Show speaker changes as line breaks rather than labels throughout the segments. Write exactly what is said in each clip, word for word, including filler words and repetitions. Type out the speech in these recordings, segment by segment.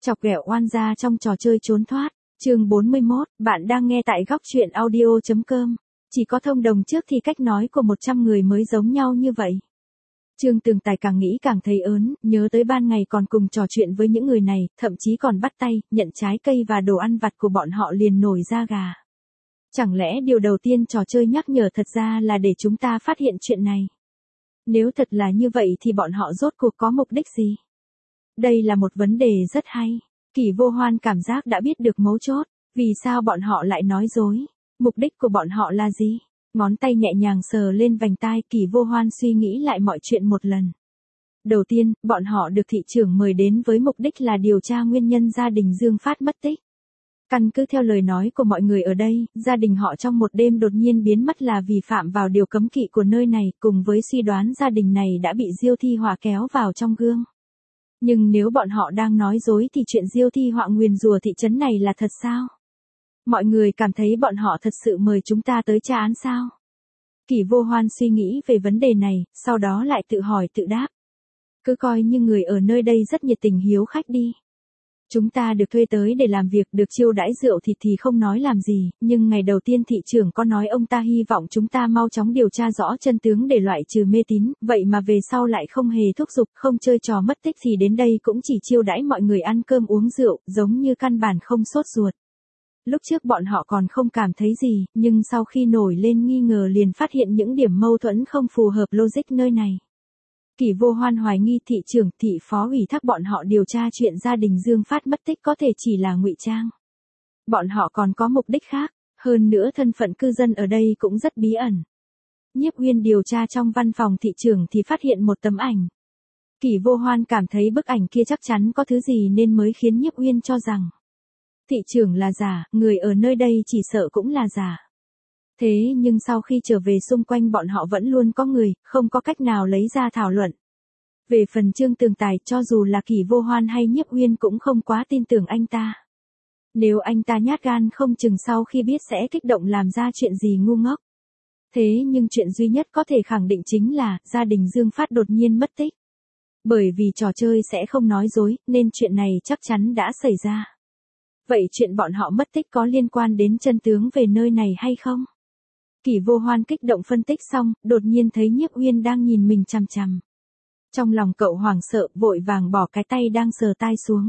Chọc ghẹo oan gia trong trò chơi trốn thoát. Chương bốn mươi mốt, bạn đang nghe tại góc truyện audio chấm com. Chỉ có thông đồng trước thì cách nói của một trăm người mới giống nhau như vậy. Trương Tường Tài càng nghĩ càng thấy ớn, nhớ tới ban ngày còn cùng trò chuyện với những người này, thậm chí còn bắt tay, nhận trái cây và đồ ăn vặt của bọn họ liền nổi da gà. Chẳng lẽ điều đầu tiên trò chơi nhắc nhở thật ra là để chúng ta phát hiện chuyện này? Nếu thật là như vậy thì bọn họ rốt cuộc có mục đích gì? Đây là một vấn đề rất hay. Kỷ Vô Hoan cảm giác đã biết được mấu chốt. Vì sao bọn họ lại nói dối? Mục đích của bọn họ là gì? Ngón tay nhẹ nhàng sờ lên vành tai, Kỷ Vô Hoan suy nghĩ lại mọi chuyện một lần. Đầu tiên, bọn họ được thị trưởng mời đến với mục đích là điều tra nguyên nhân gia đình Dương Phát mất tích. Căn cứ theo lời nói của mọi người ở đây, gia đình họ trong một đêm đột nhiên biến mất là vì phạm vào điều cấm kỵ của nơi này, cùng với suy đoán gia đình này đã bị Diêu Thi Họa kéo vào trong gương. Nhưng nếu bọn họ đang nói dối thì chuyện Diêu Thi Họa nguyền rủa thị trấn này là thật sao? Mọi người cảm thấy bọn họ thật sự mời chúng ta tới tra án sao? Kỷ Vô Hoan suy nghĩ về vấn đề này, sau đó lại tự hỏi tự đáp. Cứ coi như người ở nơi đây rất nhiệt tình hiếu khách đi. Chúng ta được thuê tới để làm việc, được chiêu đãi rượu thịt thì không nói làm gì, nhưng ngày đầu tiên thị trưởng có nói ông ta hy vọng chúng ta mau chóng điều tra rõ chân tướng để loại trừ mê tín, vậy mà về sau lại không hề thúc giục, không chơi trò mất tích thì đến đây cũng chỉ chiêu đãi mọi người ăn cơm uống rượu, giống như căn bản không sốt ruột. Lúc trước bọn họ còn không cảm thấy gì, nhưng sau khi nổi lên nghi ngờ liền phát hiện những điểm mâu thuẫn không phù hợp logic nơi này. Kỷ Vô Hoan hoài nghi thị trưởng, thị phó ủy thác bọn họ điều tra chuyện gia đình Dương Phát mất tích có thể chỉ là ngụy trang. Bọn họ còn có mục đích khác, hơn nữa thân phận cư dân ở đây cũng rất bí ẩn. Nhiếp Uyên điều tra trong văn phòng thị trưởng thì phát hiện một tấm ảnh. Kỷ Vô Hoan cảm thấy bức ảnh kia chắc chắn có thứ gì nên mới khiến Nhiếp Uyên cho rằng thị trưởng là giả, người ở nơi đây chỉ sợ cũng là giả. Thế nhưng sau khi trở về xung quanh bọn họ vẫn luôn có người, không có cách nào lấy ra thảo luận. Về phần Trương Tường Tài, cho dù là Kỷ Vô Hoan hay Nhiếp Uyên cũng không quá tin tưởng anh ta. Nếu anh ta nhát gan không chừng sau khi biết sẽ kích động làm ra chuyện gì ngu ngốc. Thế nhưng chuyện duy nhất có thể khẳng định chính là, gia đình Dương Phát đột nhiên mất tích. Bởi vì trò chơi sẽ không nói dối, nên chuyện này chắc chắn đã xảy ra. Vậy chuyện bọn họ mất tích có liên quan đến chân tướng về nơi này hay không? Kỷ Vô Hoan kích động phân tích xong, đột nhiên thấy Nhiếp Uyên đang nhìn mình chằm chằm. Trong lòng cậu hoảng sợ, vội vàng bỏ cái tay đang sờ tai xuống.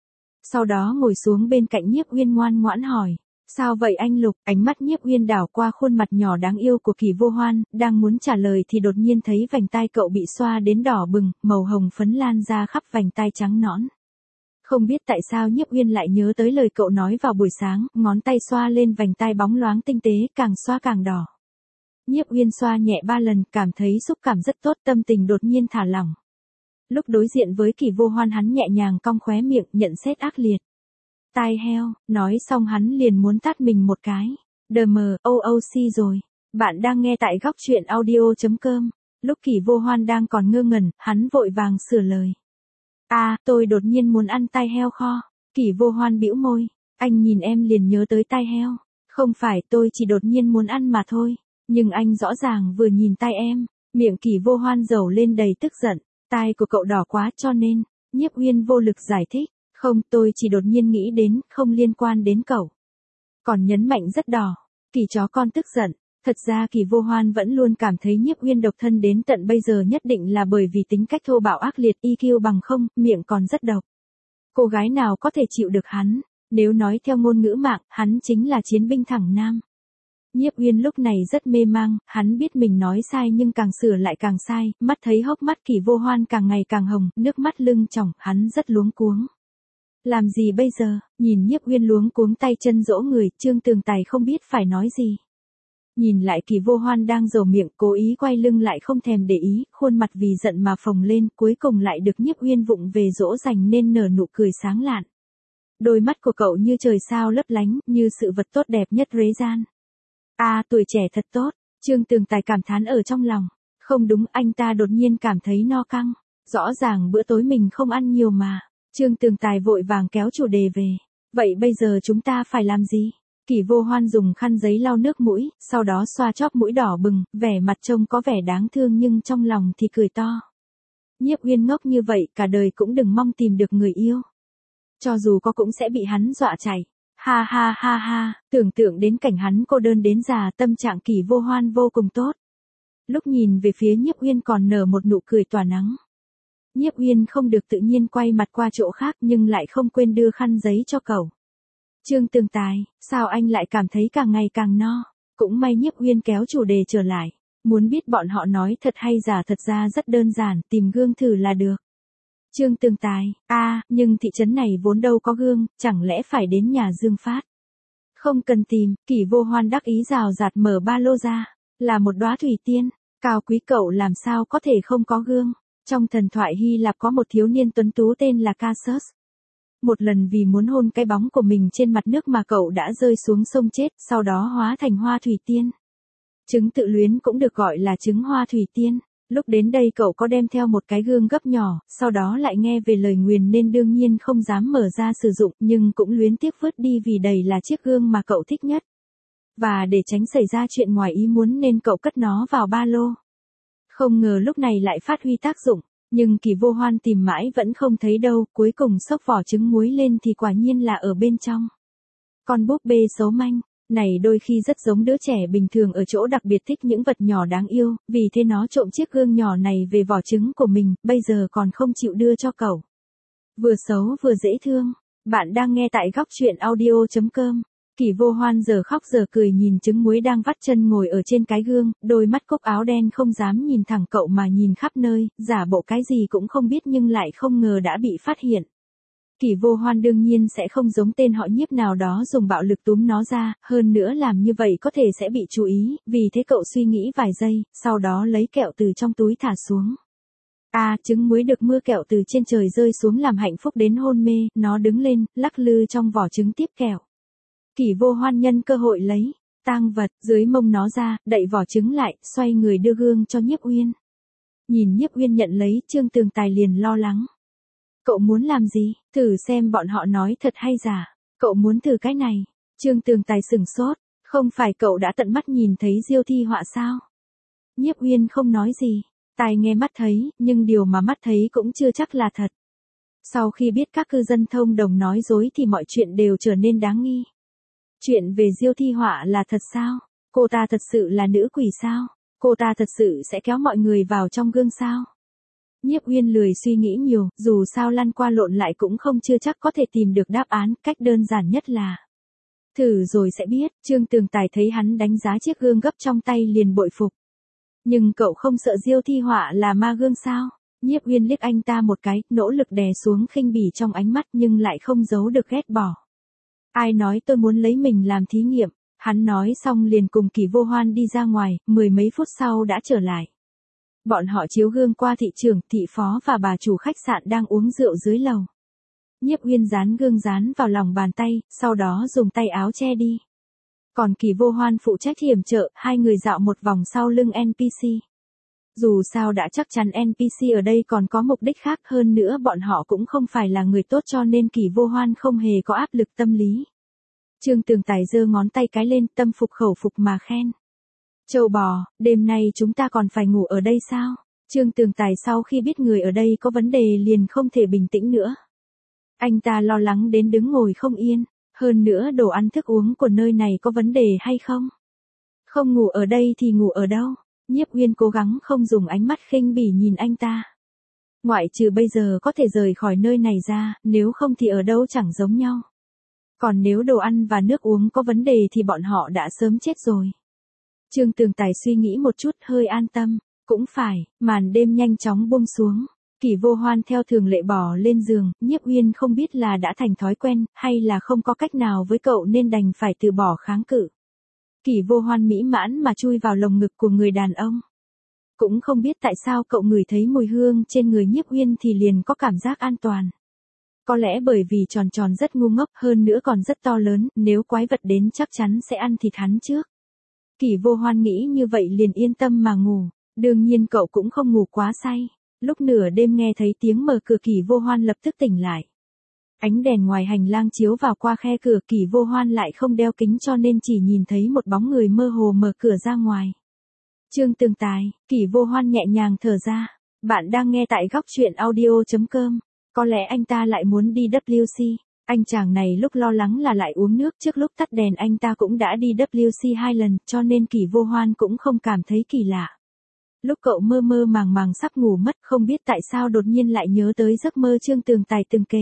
Sau đó ngồi xuống bên cạnh Nhiếp Uyên ngoan ngoãn hỏi. Sao vậy anh Lục? Ánh mắt Nhiếp Uyên đảo qua khuôn mặt nhỏ đáng yêu của Kỷ Vô Hoan, đang muốn trả lời thì đột nhiên thấy vành tai cậu bị xoa đến đỏ bừng, màu hồng phấn lan ra khắp vành tai trắng nõn. Không biết tại sao Nhiếp Uyên lại nhớ tới lời cậu nói vào buổi sáng, ngón tay xoa lên vành tai bóng loáng tinh tế, càng xoa càng đỏ. Nhiếp Uyên xoa nhẹ ba lần, cảm thấy xúc cảm rất tốt, tâm tình đột nhiên thả lỏng. Lúc đối diện với Kỷ Vô Hoan hắn nhẹ nhàng cong khóe miệng, nhận xét ác liệt. Tai heo, nói xong hắn liền muốn tát mình một cái. đê em o o xê rồi. Bạn đang nghe tại góc truyện audio chấm com. Lúc Kỷ Vô Hoan đang còn ngơ ngẩn, hắn vội vàng sửa lời. À, tôi đột nhiên muốn ăn tai heo kho. Kỷ Vô Hoan bĩu môi. Anh nhìn em liền nhớ tới tai heo. Không phải, tôi chỉ đột nhiên muốn ăn mà thôi. Nhưng anh rõ ràng vừa nhìn tai em. Miệng Kỷ Vô Hoan dầu lên đầy tức giận. Tai của cậu đỏ quá cho nên. Nhiếp Uyên vô lực giải thích. Không, tôi chỉ đột nhiên nghĩ đến, không liên quan đến cậu. Còn nhấn mạnh rất đỏ. Kỷ chó con tức giận. Thật ra Kỷ Vô Hoan vẫn luôn cảm thấy Nhiếp Uyên độc thân đến tận bây giờ nhất định là bởi vì tính cách thô bạo ác liệt, i kiu bằng không, miệng còn rất độc. Cô gái nào có thể chịu được hắn? Nếu nói theo ngôn ngữ mạng, hắn chính là chiến binh thẳng nam. Nhiếp Uyên lúc này rất mê mang, hắn biết mình nói sai nhưng càng sửa lại càng sai, mắt thấy hốc mắt Kỷ Vô Hoan càng ngày càng hồng, nước mắt lưng tròng, hắn rất luống cuống. Làm gì bây giờ? Nhìn Nhiếp Uyên luống cuống tay chân dỗ người, Trương Tường Tài không biết phải nói gì. Nhìn lại Kỷ Vô Hoan đang dầu miệng, cố ý quay lưng lại không thèm để ý, khuôn mặt vì giận mà phồng lên, cuối cùng lại được Nhiếp Uyên vụng về dỗ dành nên nở nụ cười sáng lạn. Đôi mắt của cậu như trời sao lấp lánh, như sự vật tốt đẹp nhất rế gian. À, tuổi trẻ thật tốt, Trương Tường Tài cảm thán ở trong lòng. Không đúng, anh ta đột nhiên cảm thấy no căng. Rõ ràng bữa tối mình không ăn nhiều mà. Trương Tường Tài vội vàng kéo chủ đề về. Vậy bây giờ chúng ta phải làm gì? Kỷ Vô Hoan dùng khăn giấy lau nước mũi, sau đó xoa chóp mũi đỏ bừng, vẻ mặt trông có vẻ đáng thương nhưng trong lòng thì cười to. Nhiếp Uyên ngốc như vậy cả đời cũng đừng mong tìm được người yêu. Cho dù có cũng sẽ bị hắn dọa chạy. Ha ha ha ha, tưởng tượng đến cảnh hắn cô đơn đến già, tâm trạng Kỷ Vô Hoan vô cùng tốt. Lúc nhìn về phía Nhiếp Uyên còn nở một nụ cười tỏa nắng. Nhiếp Uyên không được tự nhiên quay mặt qua chỗ khác nhưng lại không quên đưa khăn giấy cho cậu. Trương Tường Tài, sao anh lại cảm thấy càng ngày càng no? Cũng may Nhiếp Uyên kéo chủ đề trở lại. Muốn biết bọn họ nói thật hay giả, thật ra rất đơn giản, tìm gương thử là được. Trương Tường Tài, a à, nhưng thị trấn này vốn đâu có gương, chẳng lẽ phải đến nhà Dương Phát? Không cần tìm, Kỷ Vô Hoan đắc ý rào rạt mở ba lô ra, là một đóa thủy tiên, cao quý cậu làm sao có thể không có gương. Trong thần thoại Hy Lạp có một thiếu niên tuấn tú tên là Casus. Một lần vì muốn hôn cái bóng của mình trên mặt nước mà cậu đã rơi xuống sông chết, sau đó hóa thành hoa thủy tiên. Trứng tự luyến cũng được gọi là trứng hoa thủy tiên. Lúc đến đây cậu có đem theo một cái gương gấp nhỏ, sau đó lại nghe về lời nguyền nên đương nhiên không dám mở ra sử dụng, nhưng cũng luyến tiếc vứt đi vì đầy là chiếc gương mà cậu thích nhất. Và để tránh xảy ra chuyện ngoài ý muốn nên cậu cất nó vào ba lô. Không ngờ lúc này lại phát huy tác dụng, nhưng Kỷ Vô Hoan tìm mãi vẫn không thấy đâu, cuối cùng xốc vỏ trứng muối lên thì quả nhiên là ở bên trong. Con búp bê xấu manh này đôi khi rất giống đứa trẻ bình thường ở chỗ đặc biệt thích những vật nhỏ đáng yêu, vì thế nó trộm chiếc gương nhỏ này về vỏ trứng của mình, bây giờ còn không chịu đưa cho cậu. Vừa xấu vừa dễ thương. Bạn đang nghe tại góc truyện audio chấm com. Kỷ Vô Hoan giờ khóc giờ cười nhìn trứng muối đang vắt chân ngồi ở trên cái gương, đôi mắt cúc áo đen không dám nhìn thẳng cậu mà nhìn khắp nơi, giả bộ cái gì cũng không biết nhưng lại không ngờ đã bị phát hiện. Kỷ Vô Hoan đương nhiên sẽ không giống tên họ Nhiếp nào đó dùng bạo lực túm nó ra, hơn nữa làm như vậy có thể sẽ bị chú ý, vì thế cậu suy nghĩ vài giây, sau đó lấy kẹo từ trong túi thả xuống. À, trứng muối được mưa kẹo từ trên trời rơi xuống làm hạnh phúc đến hôn mê, nó đứng lên, lắc lư trong vỏ trứng tiếp kẹo. Kỷ Vô Hoan nhân cơ hội lấy tang vật dưới mông nó ra, đậy vỏ trứng lại, xoay người đưa gương cho Nhiếp Uyên. Nhìn Nhiếp Uyên nhận lấy, Trương Tường Tài liền lo lắng. Cậu muốn làm gì? Thử xem bọn họ nói thật hay giả. Cậu muốn thử cái này. Trương Tường Tài sửng sốt. Không phải cậu đã tận mắt nhìn thấy diêu thi họa sao? Nhiếp Uyên không nói gì. Tai nghe mắt thấy, nhưng điều mà mắt thấy cũng chưa chắc là thật. Sau khi biết các cư dân thông đồng nói dối thì mọi chuyện đều trở nên đáng nghi. Chuyện về diêu thi họa là thật sao? Cô ta thật sự là nữ quỷ sao? Cô ta thật sự sẽ kéo mọi người vào trong gương sao? Nhiếp Uyên lười suy nghĩ nhiều, dù sao lăn qua lộn lại cũng không chưa chắc có thể tìm được đáp án, cách đơn giản nhất là thử rồi sẽ biết. Trương Tường Tài thấy hắn đánh giá chiếc gương gấp trong tay liền bội phục. Nhưng cậu không sợ diêu thi họa là ma gương sao? Nhiếp Uyên liếc anh ta một cái, nỗ lực đè xuống khinh bỉ trong ánh mắt nhưng lại không giấu được ghét bỏ. Ai nói tôi muốn lấy mình làm thí nghiệm? Hắn nói xong liền cùng Kỷ Vô Hoan đi ra ngoài, mười mấy phút sau đã trở lại. Bọn họ chiếu gương qua thị trưởng, thị phó và bà chủ khách sạn đang uống rượu dưới lầu. Nhiếp Uyên dán gương dán vào lòng bàn tay, sau đó dùng tay áo che đi. Còn Kỷ Vô Hoan phụ trách yểm trợ, hai người dạo một vòng sau lưng en pê xê. Dù sao đã chắc chắn en pê xê ở đây còn có mục đích khác, hơn nữa bọn họ cũng không phải là người tốt cho nên Kỷ Vô Hoan không hề có áp lực tâm lý. Trương Tường Tài giơ ngón tay cái lên, tâm phục khẩu phục mà khen. Châu bò, đêm nay chúng ta còn phải ngủ ở đây sao? Trương Tường Tài sau khi biết người ở đây có vấn đề liền không thể bình tĩnh nữa. Anh ta lo lắng đến đứng ngồi không yên, hơn nữa đồ ăn thức uống của nơi này có vấn đề hay không? Không ngủ ở đây thì ngủ ở đâu? Nhiếp Uyên cố gắng không dùng ánh mắt khinh bỉ nhìn anh ta. Ngoại trừ bây giờ có thể rời khỏi nơi này ra, nếu không thì ở đâu chẳng giống nhau. Còn nếu đồ ăn và nước uống có vấn đề thì bọn họ đã sớm chết rồi. Trương Tường Tài suy nghĩ một chút hơi an tâm, cũng phải, màn đêm nhanh chóng buông xuống. Kỷ Vô Hoan theo thường lệ bò lên giường, Nhiếp Uyên không biết là đã thành thói quen, hay là không có cách nào với cậu nên đành phải từ bỏ kháng cự. Kỷ Vô Hoan mỹ mãn mà chui vào lồng ngực của người đàn ông. Cũng không biết tại sao cậu ngửi thấy mùi hương trên người Nhiếp Uyên thì liền có cảm giác an toàn. Có lẽ bởi vì tròn tròn rất ngu ngốc, hơn nữa còn rất to lớn, nếu quái vật đến chắc chắn sẽ ăn thịt hắn trước. Kỷ Vô Hoan nghĩ như vậy liền yên tâm mà ngủ, đương nhiên cậu cũng không ngủ quá say. Lúc nửa đêm nghe thấy tiếng mở cửa Kỷ Vô Hoan lập tức tỉnh lại. Ánh đèn ngoài hành lang chiếu vào qua khe cửa, Kỷ Vô Hoan lại không đeo kính cho nên chỉ nhìn thấy một bóng người mơ hồ mở cửa ra ngoài. Trương Tường Tài, Kỷ Vô Hoan nhẹ nhàng thở ra. Bạn đang nghe tại góc truyện audio chấm com. Có lẽ anh ta lại muốn đi vê kép xê. Anh chàng này lúc lo lắng là lại uống nước, trước lúc tắt đèn anh ta cũng đã đi W C hai lần, cho nên Kỷ Vô Hoan cũng không cảm thấy kỳ lạ. Lúc cậu mơ mơ màng màng sắp ngủ mất, không biết tại sao đột nhiên lại nhớ tới giấc mơ Trương Tường Tài từng kể.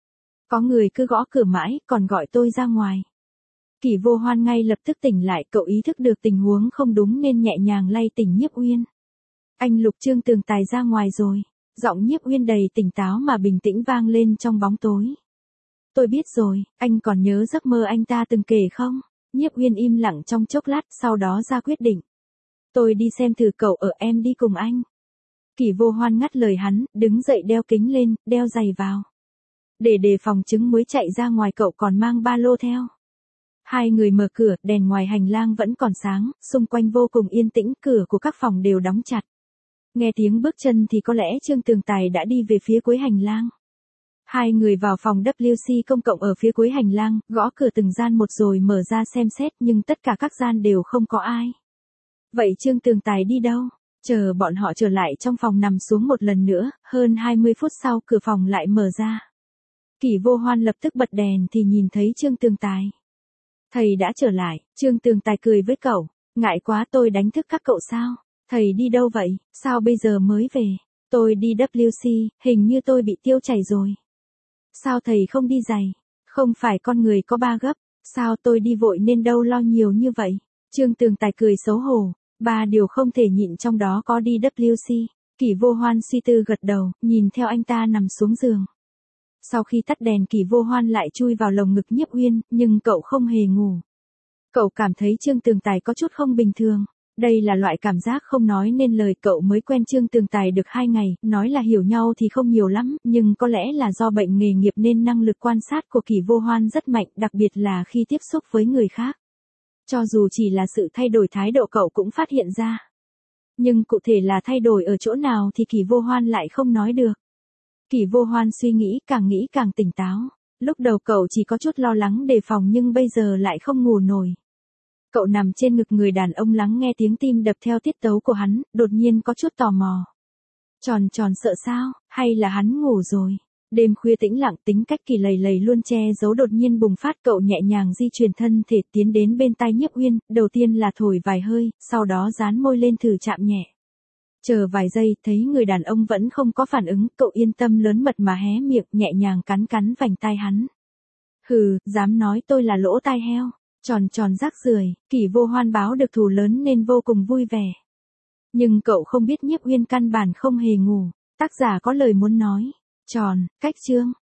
Có người cứ gõ cửa mãi, còn gọi tôi ra ngoài. Kỷ Vô Hoan ngay lập tức tỉnh lại, cậu ý thức được tình huống không đúng nên nhẹ nhàng lay tỉnh Nhiếp Uyên. Anh Lục, Trương Tường Tài ra ngoài rồi. Giọng Nhiếp Uyên đầy tỉnh táo mà bình tĩnh vang lên trong bóng tối. Tôi biết rồi, anh còn nhớ giấc mơ anh ta từng kể không? Nhiếp Uyên im lặng trong chốc lát, sau đó ra quyết định. Tôi đi xem thử, cậu ở, em đi cùng anh. Kỷ Vô Hoan ngắt lời hắn, đứng dậy đeo kính lên, đeo giày vào. Để đề phòng trứng muối chạy ra ngoài, cậu còn mang ba lô theo. Hai người mở cửa, đèn ngoài hành lang vẫn còn sáng, xung quanh vô cùng yên tĩnh, cửa của các phòng đều đóng chặt. Nghe tiếng bước chân thì có lẽ Trương Tường Tài đã đi về phía cuối hành lang. Hai người vào phòng W C công cộng ở phía cuối hành lang, gõ cửa từng gian một rồi mở ra xem xét, nhưng tất cả các gian đều không có ai. Vậy Trương Tường Tài đi đâu? Chờ bọn họ trở lại trong phòng nằm xuống một lần nữa, hơn hai mươi phút sau cửa phòng lại mở ra. Kỷ Vô Hoan lập tức bật đèn thì nhìn thấy Trương Tường Tài. Thầy đã trở lại, Trương Tường Tài cười với cậu, ngại quá tôi đánh thức các cậu sao? Thầy đi đâu vậy, sao bây giờ mới về? Tôi đi W C, hình như tôi bị tiêu chảy rồi. Sao thầy không đi giày? Không phải con người có ba gấp, sao tôi đi vội nên đâu lo nhiều như vậy? Trương Tường Tài cười xấu hổ, ba điều không thể nhịn trong đó có đi W C. Kỷ Vô Hoan suy tư gật đầu, nhìn theo anh ta nằm xuống giường. Sau khi tắt đèn, Kỷ Vô Hoan lại chui vào lồng ngực Nhiếp Uyên, nhưng cậu không hề ngủ. Cậu cảm thấy Trương Tường Tài có chút không bình thường. Đây là loại cảm giác không nói nên lời, cậu mới quen Trương Tường Tài được hai ngày, nói là hiểu nhau thì không nhiều lắm, nhưng có lẽ là do bệnh nghề nghiệp nên năng lực quan sát của Kỷ Vô Hoan rất mạnh, đặc biệt là khi tiếp xúc với người khác. Cho dù chỉ là sự thay đổi thái độ cậu cũng phát hiện ra. Nhưng cụ thể là thay đổi ở chỗ nào thì Kỷ Vô Hoan lại không nói được. Kỷ Vô Hoan suy nghĩ, càng nghĩ càng tỉnh táo. Lúc đầu cậu chỉ có chút lo lắng đề phòng nhưng bây giờ lại không ngủ nổi. Cậu nằm trên ngực người đàn ông lắng nghe tiếng tim đập theo tiết tấu của hắn, đột nhiên có chút tò mò. Tròn tròn sợ sao, hay là hắn ngủ rồi? Đêm khuya tĩnh lặng, tính cách Kỳ lầy lầy luôn che giấu đột nhiên bùng phát, cậu nhẹ nhàng di chuyển thân thể tiến đến bên tai Nhiếp Uyên, đầu tiên là thổi vài hơi, sau đó dán môi lên thử chạm nhẹ. Chờ vài giây, thấy người đàn ông vẫn không có phản ứng, cậu yên tâm lớn mật mà hé miệng, nhẹ nhàng cắn cắn vành tai hắn. Hừ, dám nói tôi là lỗ tai heo. Tròn tròn rác rưởi, Kỷ Vô Hoan báo được thù lớn nên vô cùng vui vẻ. Nhưng cậu không biết Nhiếp Uyên căn bản không hề ngủ. Tác giả có lời muốn nói. Tròn, cách chương.